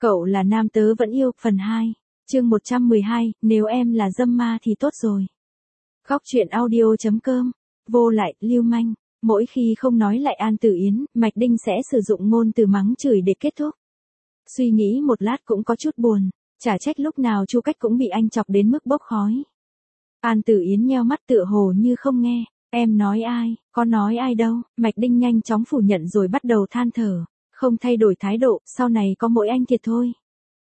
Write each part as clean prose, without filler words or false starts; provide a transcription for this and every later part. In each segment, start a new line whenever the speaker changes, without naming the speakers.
Cậu là nam tớ vẫn yêu, phần 2, chương 112, nếu em là dâm ma thì tốt rồi. Góc truyện audio.com, vô lại, lưu manh. Mỗi khi không nói lại An Tử Yến, Mạch Đinh sẽ sử dụng ngôn từ mắng chửi để kết thúc. Suy nghĩ một lát cũng có chút buồn, chả trách lúc nào Chu Cách cũng bị anh chọc đến mức bốc khói. An Tử Yến nheo mắt tựa hồ như không nghe. Em nói ai, có nói ai đâu. Mạch Đinh nhanh chóng phủ nhận rồi bắt đầu than thở. Không thay đổi thái độ, sau này có mỗi anh thiệt thôi.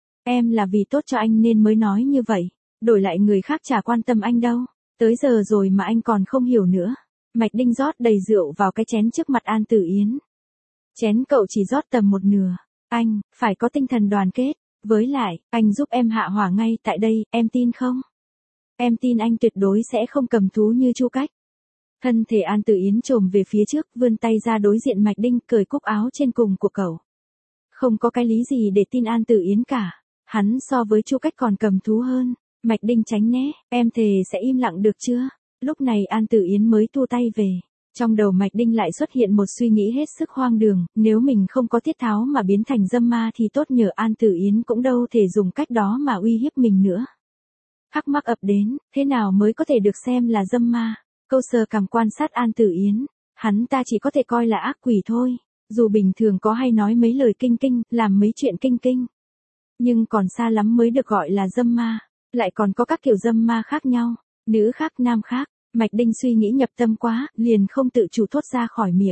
Em là vì tốt cho anh nên mới nói như vậy. Đổi lại người khác chả quan tâm anh đâu. Tới giờ rồi mà anh còn không hiểu nữa. Mạch Đinh rót đầy rượu vào cái chén trước mặt An Tử Yến. Chén cậu chỉ rót tầm một nửa. Anh, phải có tinh thần đoàn kết. Với lại, anh giúp em hạ hỏa ngay tại đây, em tin không? Em tin anh tuyệt đối sẽ không cầm thú như Chu Cách. Thân thể An Tử Yến chồm về phía trước, vươn tay ra đối diện Mạch Đinh, cởi cúc áo trên cùng của cậu. Không có cái lý gì để tin An Tử Yến cả. Hắn so với Chu Cách còn cầm thú hơn. Mạch Đinh tránh né, em thề sẽ im lặng được chưa? Lúc này An Tử Yến mới thu tay về. Trong đầu Mạch Đinh lại xuất hiện một suy nghĩ hết sức hoang đường, nếu mình không có tiết tháo mà biến thành dâm ma thì tốt nhờ An Tử Yến cũng đâu thể dùng cách đó mà uy hiếp mình nữa. Thắc mắc ập đến, thế nào mới có thể được xem là dâm ma? Câu sờ cằm quan sát An Tử Yến, hắn ta chỉ có thể coi là ác quỷ thôi, dù bình thường có hay nói mấy lời kinh kinh, làm mấy chuyện kinh kinh. Nhưng còn xa lắm mới được gọi là dâm ma, lại còn có các kiểu dâm ma khác nhau, nữ khác nam khác. Mạch Đinh suy nghĩ nhập tâm quá, liền không tự chủ thốt ra khỏi miệng.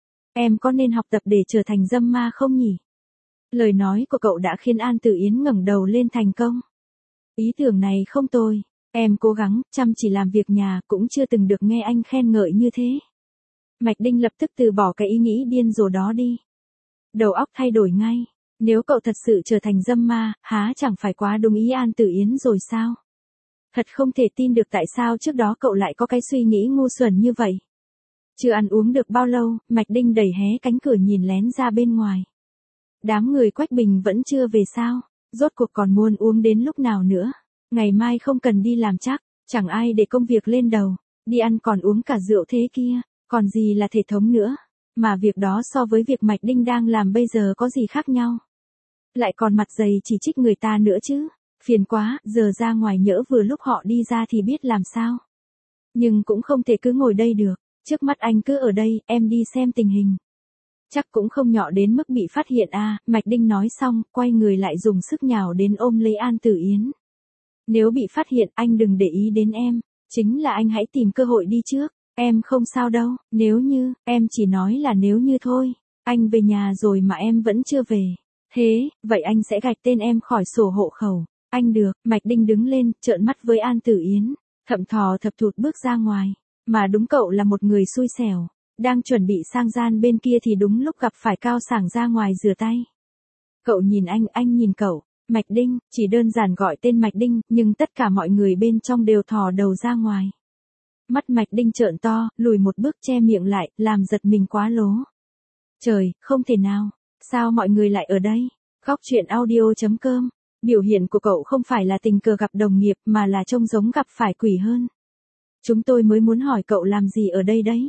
Em có nên học tập để trở thành dâm ma không nhỉ? Lời nói của cậu đã khiến An Tử Yến ngẩng đầu lên thành công. Ý tưởng này không tồi, em cố gắng, chăm chỉ làm việc nhà, cũng chưa từng được nghe anh khen ngợi như thế. Mạch Đinh lập tức từ bỏ cái ý nghĩ điên rồ đó đi. Đầu óc thay đổi ngay, nếu cậu thật sự trở thành dâm ma, há chẳng phải quá đúng ý An Tử Yến rồi sao? Thật không thể tin được tại sao trước đó cậu lại có cái suy nghĩ ngu xuẩn như vậy. Chưa ăn uống được bao lâu, Mạch Đinh đẩy hé cánh cửa nhìn lén ra bên ngoài. Đám người Quách Bình vẫn chưa về sao? Rốt cuộc còn muốn uống đến lúc nào nữa? Ngày mai không cần đi làm chắc, chẳng ai để công việc lên đầu. Đi ăn còn uống cả rượu thế kia, còn gì là thể thống nữa. Mà việc đó so với việc Mạch Đinh đang làm bây giờ có gì khác nhau? Lại còn mặt dày chỉ trích người ta nữa chứ. Phiền quá, giờ ra ngoài nhỡ vừa lúc họ đi ra thì biết làm sao. Nhưng cũng không thể cứ ngồi đây được, trước mắt anh cứ ở đây, em đi xem tình hình. Chắc cũng không nhỏ đến mức bị phát hiện à, Mạch Đinh nói xong, quay người lại dùng sức nhào đến ôm lấy An Tử Yến. Nếu bị phát hiện anh đừng để ý đến em, chính là anh hãy tìm cơ hội đi trước, em không sao đâu, nếu như, em chỉ nói là nếu như thôi, anh về nhà rồi mà em vẫn chưa về. Thế, vậy anh sẽ gạch tên em khỏi sổ hộ khẩu. Anh được, Mạch Đinh đứng lên, trợn mắt với An Tử Yến, thậm thò thập thụt bước ra ngoài. Mà đúng cậu là một người xui xẻo, đang chuẩn bị sang gian bên kia thì đúng lúc gặp phải Cao Sảng ra ngoài rửa tay. Cậu nhìn anh nhìn cậu, Mạch Đinh, chỉ đơn giản gọi tên Mạch Đinh, nhưng tất cả mọi người bên trong đều thò đầu ra ngoài. Mắt Mạch Đinh trợn to, lùi một bước che miệng lại, làm giật mình quá lố. Trời, không thể nào, sao mọi người lại ở đây? Góc truyện audio.com. Biểu hiện của cậu không phải là tình cờ gặp đồng nghiệp mà là trông giống gặp phải quỷ hơn. Chúng tôi mới muốn hỏi cậu làm gì ở đây đấy.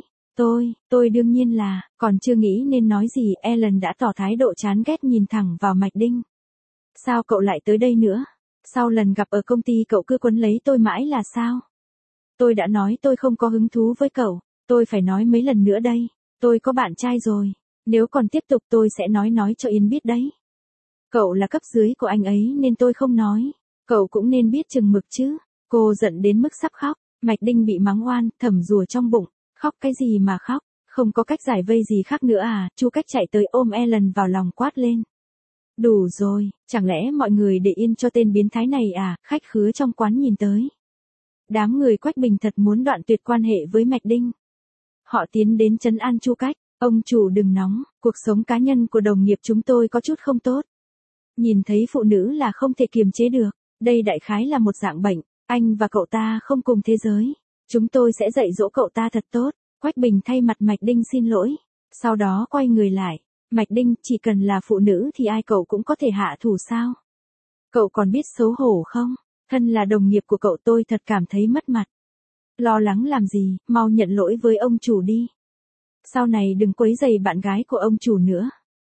Tôi đương nhiên là, còn chưa nghĩ nên nói gì, Ellen đã tỏ thái độ chán ghét nhìn thẳng vào Mạch Đinh. Sao cậu lại tới đây nữa? Sau lần gặp ở công ty cậu cứ quấn lấy tôi mãi là sao? Tôi đã nói tôi không có hứng thú với cậu, tôi phải nói mấy lần nữa đây. Tôi có bạn trai rồi, nếu còn tiếp tục tôi sẽ nói cho Yến biết đấy. Cậu là cấp dưới của anh ấy nên tôi không nói. Cậu cũng nên biết chừng mực chứ. Cô giận đến mức sắp khóc. Mạch Đinh bị mắng oan, thầm rùa trong bụng. Khóc cái gì mà khóc? Không có cách giải vây gì khác nữa à? Chu Cách chạy tới ôm Ellen vào lòng quát lên. Đủ rồi, chẳng lẽ mọi người để yên cho tên biến thái này à? Khách khứa trong quán nhìn tới. Đám người Quách Bình thật muốn đoạn tuyệt quan hệ với Mạch Đinh. Họ tiến đến trấn an Chu Cách. Ông chủ đừng nóng, cuộc sống cá nhân của đồng nghiệp chúng tôi có chút không tốt. Nhìn thấy phụ nữ là không thể kiềm chế được, đây đại khái là một dạng bệnh, anh và cậu ta không cùng thế giới. Chúng tôi sẽ dạy dỗ cậu ta thật tốt. Quách Bình thay mặt Mạch Đinh xin lỗi, sau đó quay người lại. Mạch Đinh, chỉ cần là phụ nữ thì ai cậu cũng có thể hạ thủ sao? Cậu còn biết xấu hổ không? Thân là đồng nghiệp của cậu tôi thật cảm thấy mất mặt. Lo lắng làm gì, mau nhận lỗi với ông chủ đi. Sau này đừng quấy rầy bạn gái của ông chủ nữa.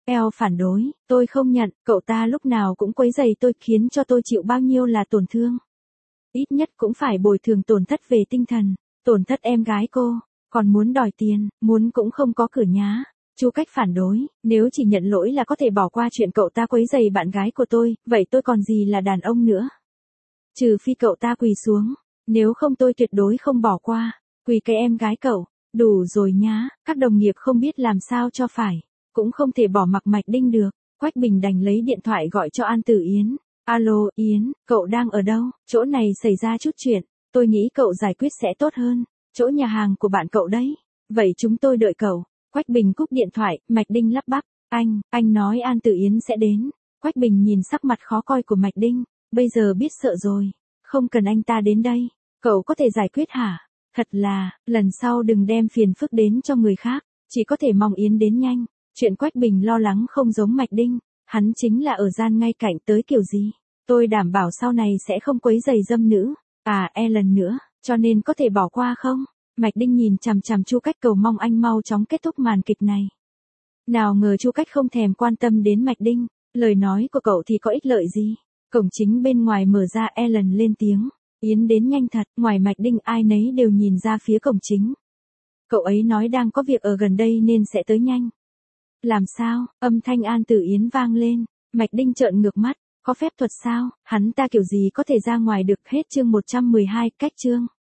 Eo phản đối, tôi không nhận, cậu ta lúc nào cũng quấy rầy tôi khiến cho tôi chịu bao nhiêu là tổn thương. Ít nhất cũng phải bồi thường tổn thất về tinh thần, tổn thất em gái cô, còn muốn đòi tiền, muốn cũng không có cửa nhá. Chu Cách phản đối, nếu chỉ nhận lỗi là có thể bỏ qua chuyện cậu ta quấy rầy bạn gái của tôi, vậy tôi còn gì là đàn ông nữa. Trừ phi cậu ta quỳ xuống, nếu không tôi tuyệt đối không bỏ qua, quỳ cái em gái cậu, đủ rồi nhá, các đồng nghiệp không biết làm sao cho phải, cũng không thể bỏ mặc Mạch Đinh được. Quách Bình đành lấy điện thoại gọi cho An Tử Yến. Alo, Yến, cậu đang ở đâu? Chỗ này xảy ra chút chuyện, tôi nghĩ cậu giải quyết sẽ tốt hơn. Chỗ nhà hàng của bạn cậu đấy. Vậy chúng tôi đợi cậu. Quách Bình cúp điện thoại, Mạch Đinh lắp bắp. Anh nói An Tử Yến sẽ đến. Quách Bình nhìn sắc mặt khó coi của Mạch Đinh. Bây giờ biết sợ rồi. Không cần anh ta đến đây. Cậu có thể giải quyết hả? Thật là, lần sau đừng đem phiền phức đến cho người khác. Chỉ có thể mong Yến đến nhanh. Chuyện Quách Bình lo lắng không giống Mạch Đinh. Hắn chính là ở gian ngay cạnh tới kiểu gì. Tôi đảm bảo sau này sẽ không quấy rầy dâm nữ. Lần nữa, cho nên có thể bỏ qua không? Mạch Đinh nhìn chằm chằm Chu Cách cầu mong anh mau chóng kết thúc màn kịch này. Nào ngờ Chu Cách không thèm quan tâm đến Mạch Đinh, lời nói của cậu thì có ích lợi gì? Cổng chính bên ngoài mở ra, Ellen lên tiếng. Yến đến nhanh thật, ngoài Mạch Đinh ai nấy đều nhìn ra phía cổng chính. Cậu ấy nói đang có việc ở gần đây nên sẽ tới nhanh. Làm sao? Âm thanh An Tử Yến vang lên. Mạch Đinh trợn ngược mắt. Có phép thuật sao? Hắn ta kiểu gì có thể ra ngoài được. Hết chương 112, cách chương.